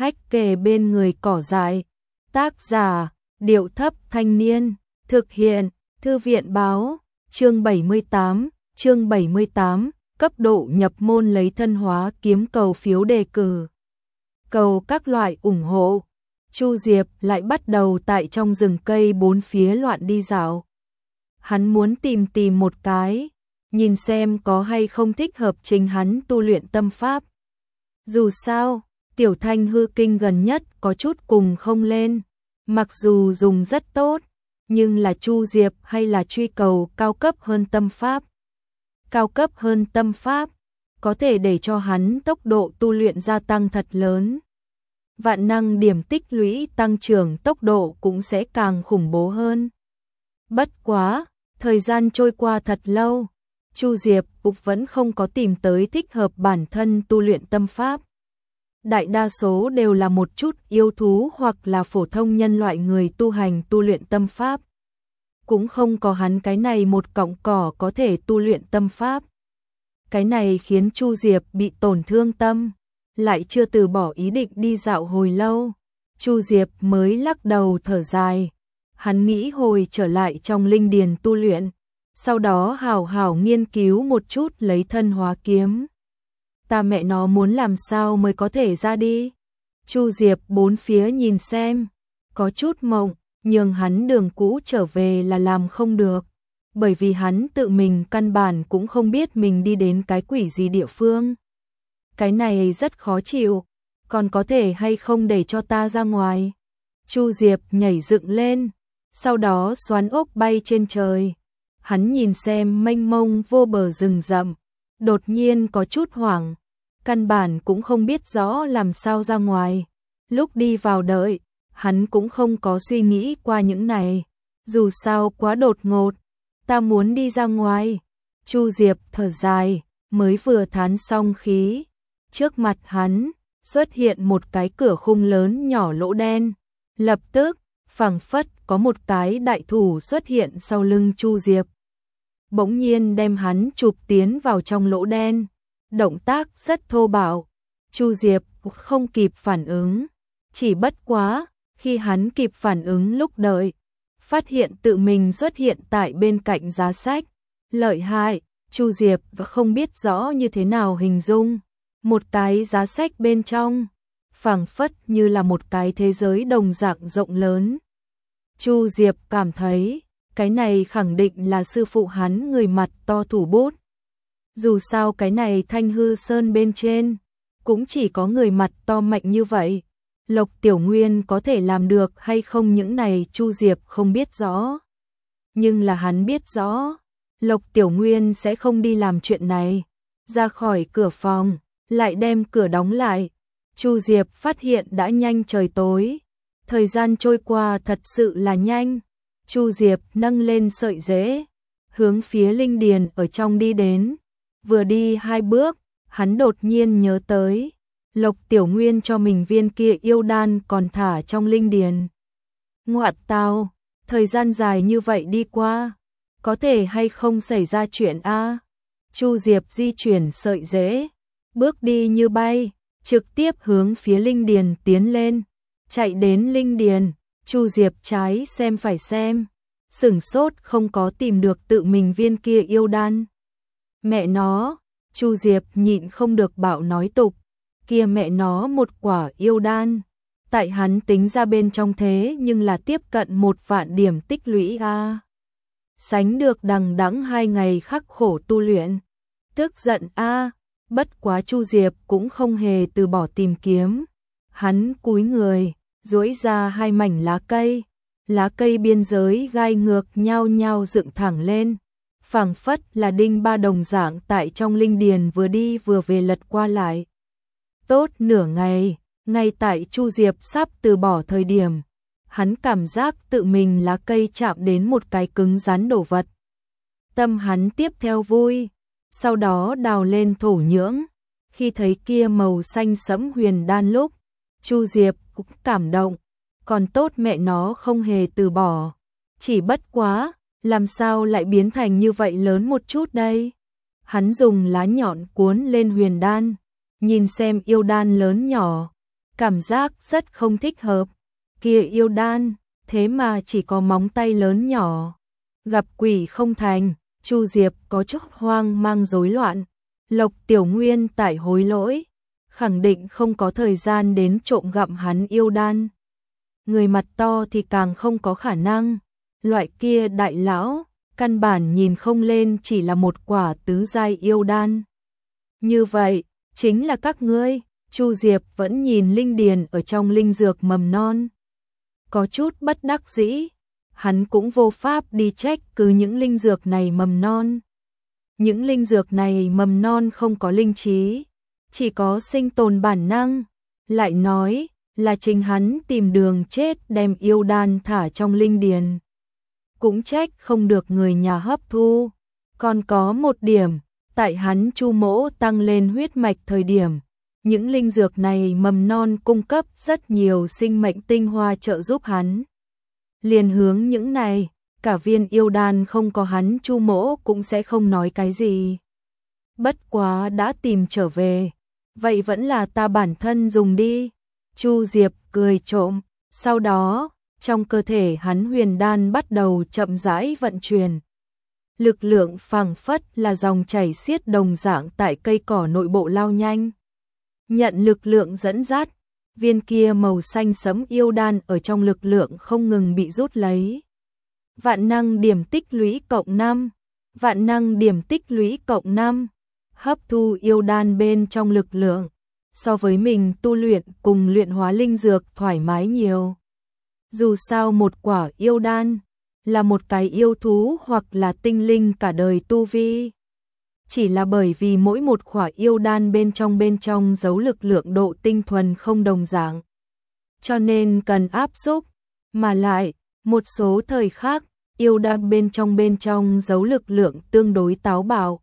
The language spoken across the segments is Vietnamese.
hách kề bên người cỏ dại. Tác giả, Điệu Thấp Thanh Niên, thực hiện, Thư viện Báo, chương 78, cấp độ nhập môn lấy thân hóa kiếm cầu phiếu đề cử. Cầu các loại ủng hộ. Chu Diệp lại bắt đầu tại trong rừng cây bốn phía loạn đi dạo. Hắn muốn tìm một cái, nhìn xem có hay không thích hợp chính hắn tu luyện tâm pháp. Dù sao, Tiểu Thanh hư kinh gần nhất có chút cùng không lên, mặc dù dùng rất tốt, nhưng là Chu Diệp hay là truy cầu cao cấp hơn tâm pháp. Cao cấp hơn tâm pháp, có thể để cho hắn tốc độ tu luyện gia tăng thật lớn. Vạn năng điểm tích lũy tăng trưởng tốc độ cũng sẽ càng khủng bố hơn. Bất quá, thời gian trôi qua thật lâu, Chu Diệp cũng vẫn không có tìm tới thích hợp bản thân tu luyện tâm pháp. Đại đa số đều là một chút yêu thú hoặc là phổ thông nhân loại người tu hành tu luyện tâm pháp. Cũng không có hắn cái này một cọng cỏ có thể tu luyện tâm pháp. Cái này khiến Chu Diệp bị tổn thương tâm, lại chưa từ bỏ ý định đi dạo hồi lâu. Chu Diệp mới lắc đầu thở dài. Hắn nghĩ hồi trở lại trong linh điền tu luyện, sau đó hảo hảo nghiên cứu một chút lấy thân hóa kiếm. Ta mẹ nó muốn làm sao mới có thể ra đi. Chu Diệp bốn phía nhìn xem, có chút mộng, nhưng hắn đường cũ trở về là làm không được, bởi vì hắn tự mình căn bản cũng không biết mình đi đến cái quỷ gì địa phương. Cái này rất khó chịu, còn có thể hay không để cho ta ra ngoài. Chu Diệp nhảy dựng lên, sau đó xoắn ốc bay trên trời. Hắn nhìn xem mênh mông vô bờ rừng rậm, đột nhiên có chút hoảng, căn bản cũng không biết rõ làm sao ra ngoài. Lúc đi vào đợi, hắn cũng không có suy nghĩ qua những này, dù sao quá đột ngột. Ta muốn đi ra ngoài. Chu Diệp thở dài, mới vừa thán xong khí, trước mặt hắn xuất hiện một cái cửa khung lớn nhỏ lỗ đen. Lập tức, phảng phất có một cái đại thủ xuất hiện sau lưng Chu Diệp, bỗng nhiên đem hắn chụp tiến vào trong lỗ đen. Động tác rất thô bạo, Chu Diệp không kịp phản ứng. Chỉ bất quá, khi hắn kịp phản ứng lúc đợi, phát hiện tự mình xuất hiện tại bên cạnh giá sách. Lợi hại, Chu Diệp không biết rõ như thế nào hình dung. Một cái giá sách bên trong, phảng phất như là một cái thế giới đồng dạng rộng lớn. Chu Diệp cảm thấy, cái này khẳng định là sư phụ hắn người mặt to thủ bút. Dù sao cái này Thanh Hư Sơn bên trên, cũng chỉ có người mặt to mạnh như vậy. Lộc Tiểu Nguyên có thể làm được hay không những này Chu Diệp không biết rõ. Nhưng là hắn biết rõ, Lộc Tiểu Nguyên sẽ không đi làm chuyện này. Ra khỏi cửa phòng, lại đem cửa đóng lại. Chu Diệp phát hiện đã nhanh trời tối. Thời gian trôi qua thật sự là nhanh. Chu Diệp nâng lên sợi rễ, hướng phía linh điền ở trong đi đến. Vừa đi 2 bước, hắn đột nhiên nhớ tới, Lộc Tiểu Nguyên cho mình viên kia yêu đan còn thả trong linh điền. Ngoạn tào, thời gian dài như vậy đi qua, có thể hay không xảy ra chuyện a? Chu Diệp di chuyển sợi rễ, bước đi như bay, trực tiếp hướng phía linh điền tiến lên. Chạy đến linh điền, Chu Diệp trái xem phải xem, sửng sốt không có tìm được tự mình viên kia yêu đan. Mẹ nó, Chu Diệp nhịn không được bạo nói tục, kia mẹ nó một quả yêu đan, tại hắn tính ra bên trong thế nhưng là tiếp cận 1 vạn điểm tích lũy a. Sánh được đằng đẵng 2 ngày khắc khổ tu luyện. Tức giận a, bất quá Chu Diệp cũng không hề từ bỏ tìm kiếm. Hắn cúi người, duỗi ra 2 mảnh lá cây biên giới gai ngược nhao nhao dựng thẳng lên, phảng phất là đinh ba đồng dạng tại trong linh điền vừa đi vừa về lật qua lại. Tốt nửa ngày, ngay tại Chu Diệp sắp từ bỏ thời điểm, hắn cảm giác tự mình lá cây chạm đến một cái cứng rắn đồ vật. Tâm hắn tiếp theo vui, sau đó đào lên thổ nhưỡng, khi thấy kia màu xanh sẫm huyền đan lúc, Chu Diệp cũng cảm động, còn tốt mẹ nó không hề từ bỏ. Chỉ bất quá, làm sao lại biến thành như vậy lớn một chút đây? Hắn dùng lá nhọn cuốn lên huyền đan, nhìn xem yêu đan lớn nhỏ, cảm giác rất không thích hợp. Kia yêu đan, thế mà chỉ có móng tay lớn nhỏ. Gặp quỷ không thành, Chu Diệp có chút hoang mang rối loạn. Lộc Tiểu Nguyên tại hối lỗi, khẳng định không có thời gian đến trộm gặm hắn yêu đan. Người mặt to thì càng không có khả năng. Loại kia đại lão, căn bản nhìn không lên chỉ là một quả tứ giai yêu đan. Như vậy, chính là các ngươi. Chu Diệp vẫn nhìn linh điền ở trong linh dược mầm non. Có chút bất đắc dĩ, hắn cũng vô pháp đi trách cứ những linh dược này mầm non. Những linh dược này mầm non không có linh trí, chỉ có sinh tồn bản năng. Lại nói là chính hắn tìm đường chết đem yêu đan thả trong linh điền. Cũng trách không được người nhà hấp thu. Còn có một điểm, tại hắn Chu Mỗ tăng lên huyết mạch thời điểm, những linh dược này mầm non cung cấp rất nhiều sinh mệnh tinh hoa trợ giúp hắn. Liền hướng những này, cả viên yêu đan không có hắn Chu Mỗ cũng sẽ không nói cái gì. Bất quá đã tìm trở về, vậy vẫn là ta bản thân dùng đi. Chu Diệp cười trộm, sau đó, trong cơ thể hắn huyền đan bắt đầu chậm rãi vận chuyển. Lực lượng phảng phất là dòng chảy xiết đồng dạng tại cây cỏ nội bộ lao nhanh. Nhận lực lượng dẫn dắt, viên kia màu xanh sẫm yêu đan ở trong lực lượng không ngừng bị rút lấy. Vạn năng điểm tích lũy cộng 5, vạn năng điểm tích lũy cộng 5, hấp thu yêu đan bên trong lực lượng, so với mình tu luyện cùng luyện hóa linh dược thoải mái nhiều. Dù sao một quả yêu đan là một cái yêu thú hoặc là tinh linh cả đời tu vi. Chỉ là bởi vì mỗi một quả yêu đan bên trong giấu lực lượng độ tinh thuần không đồng dạng, cho nên cần áp xúc, mà lại, một số thời khác, yêu đan bên trong giấu lực lượng tương đối táo bạo.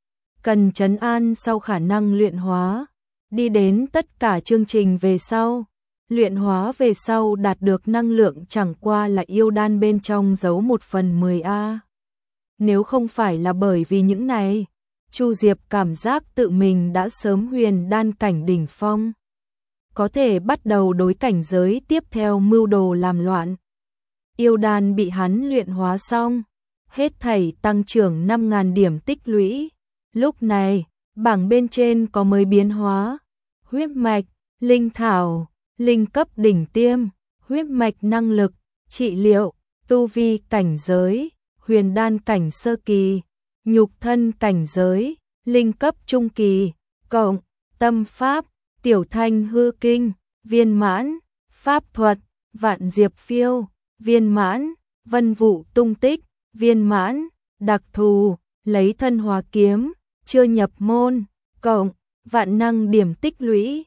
Cần trấn an sau khả năng luyện hóa, đi đến tất cả chương trình về sau. Luyện hóa về sau đạt được năng lượng chẳng qua là yêu đan bên trong giấu 1/10A. Nếu không phải là bởi vì những này, Chu Diệp cảm giác tự mình đã sớm huyền đan cảnh đỉnh phong. Có thể bắt đầu đối cảnh giới tiếp theo mưu đồ làm loạn. Yêu đan bị hắn luyện hóa xong, hết thảy tăng trưởng 5.000 điểm tích lũy. Lúc này, bảng bên trên có mới biến hóa. Huyết mạch, linh thảo, linh cấp đỉnh tiêm, huyết mạch năng lực, trị liệu, tu vi cảnh giới, huyền đan cảnh sơ kỳ, nhục thân cảnh giới, linh cấp trung kỳ, cộng, tâm pháp, tiểu thanh hư kinh, viên mãn, pháp thuật, vạn diệp phiêu, viên mãn, vân vụ tung tích, viên mãn, đặc thù, lấy thân hóa kiếm, chưa nhập môn, cộng, vạn năng điểm tích lũy,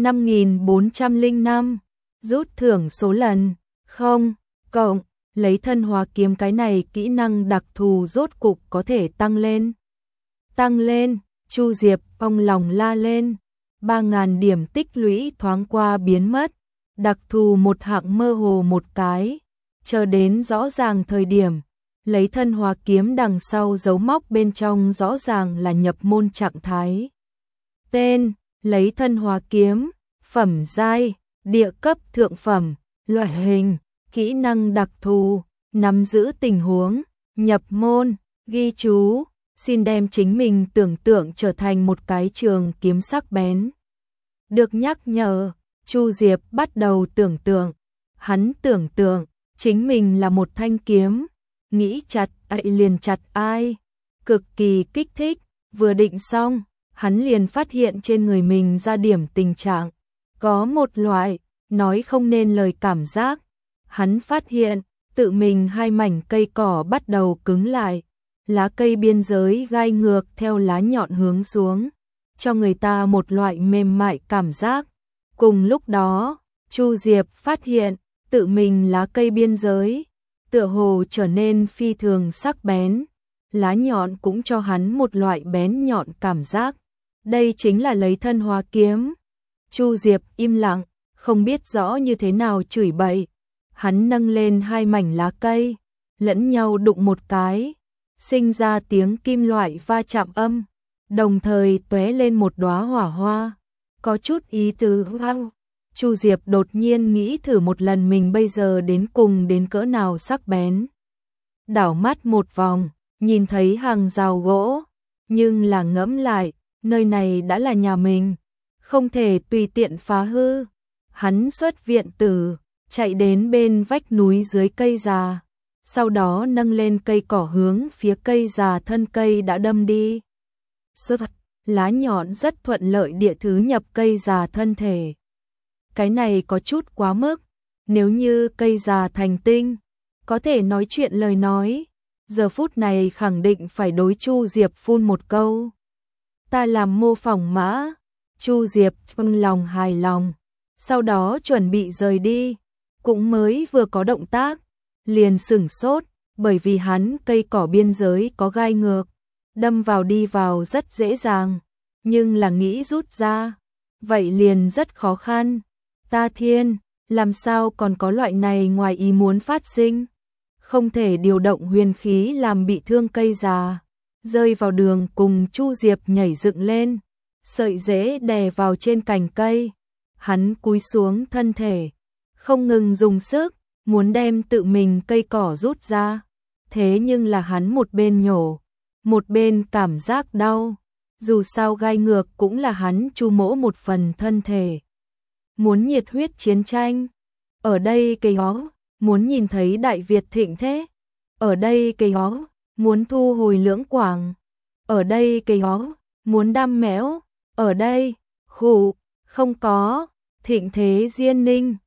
5.405, rút thưởng số lần, không, cộng, lấy thân hóa kiếm cái này kỹ năng đặc thù rốt cục có thể tăng lên. Tăng lên, Chu Diệp ong lòng la lên, 3.000 điểm tích lũy thoáng qua biến mất, đặc thù một hạng mơ hồ một cái, chờ đến rõ ràng thời điểm, lấy thân hóa kiếm đằng sau dấu móc bên trong rõ ràng là nhập môn trạng thái. Tên, lấy thân hóa kiếm, phẩm giai, địa cấp thượng phẩm, loại hình, kỹ năng đặc thù, nắm giữ tình huống, nhập môn, ghi chú, xin đem chính mình tưởng tượng trở thành một cái trường kiếm sắc bén. Được nhắc nhở, Chu Diệp bắt đầu tưởng tượng, hắn tưởng tượng, chính mình là một thanh kiếm, nghĩ chặt ai liền chặt ai, cực kỳ kích thích, vừa định xong, hắn liền phát hiện trên người mình ra điểm tình trạng, có một loại, nói không nên lời cảm giác, hắn phát hiện, tự mình hai mảnh cây cỏ bắt đầu cứng lại, lá cây biên giới gai ngược theo lá nhọn hướng xuống, cho người ta một loại mềm mại cảm giác. Cùng lúc đó, Chu Diệp phát hiện, tự mình lá cây biên giới, tựa hồ trở nên phi thường sắc bén, lá nhọn cũng cho hắn một loại bén nhọn cảm giác. Đây chính là lấy thân hóa kiếm. Chu Diệp im lặng, không biết rõ như thế nào chửi bậy. Hắn nâng lên hai mảnh lá cây, lẫn nhau đụng một cái, sinh ra tiếng kim loại va chạm âm, đồng thời tóe lên một đóa hỏa hoa, có chút ý tứ. Chu Diệp đột nhiên nghĩ thử một lần mình bây giờ đến cùng đến cỡ nào sắc bén. Đảo mắt một vòng, nhìn thấy hàng rào gỗ, nhưng là ngẫm lại, nơi này đã là nhà mình, không thể tùy tiện phá hư. Hắn xuất viện tử, chạy đến bên vách núi dưới cây già, sau đó nâng lên cây cỏ hướng phía cây già thân cây đã đâm đi. Sơ thật, lá nhọn rất thuận lợi địa thứ nhập cây già thân thể. Cái này có chút quá mức, nếu như cây già thành tinh, có thể nói chuyện lời nói, giờ phút này khẳng định phải đối Chu Diệp phun một câu. Ta làm mô phỏng mã. Chu Diệp trong lòng hài lòng, sau đó chuẩn bị rời đi, cũng mới vừa có động tác, liền sửng sốt, bởi vì hắn cây cỏ biên giới có gai ngược, đâm vào đi vào rất dễ dàng, nhưng là nghĩ rút ra, vậy liền rất khó khăn. Ta thiên, làm sao còn có loại này ngoài ý muốn phát sinh, không thể điều động huyền khí làm bị thương cây già, rơi vào đường cùng Chu Diệp nhảy dựng lên, sợi rễ đè vào trên cành cây, hắn cúi xuống thân thể, không ngừng dùng sức, muốn đem tự mình cây cỏ rút ra, thế nhưng là hắn một bên nhổ, một bên cảm giác đau, dù sao gai ngược cũng là hắn chu mỗ một phần thân thể. Muốn nhiệt huyết chiến tranh, ở đây cây ó, muốn nhìn thấy Đại Việt thịnh thế, ở đây cây ó, muốn thu hồi Lưỡng Quảng, ở đây cây ó, muốn đam mẽo, ở đây, khủ, không có, thịnh thế Diên Ninh.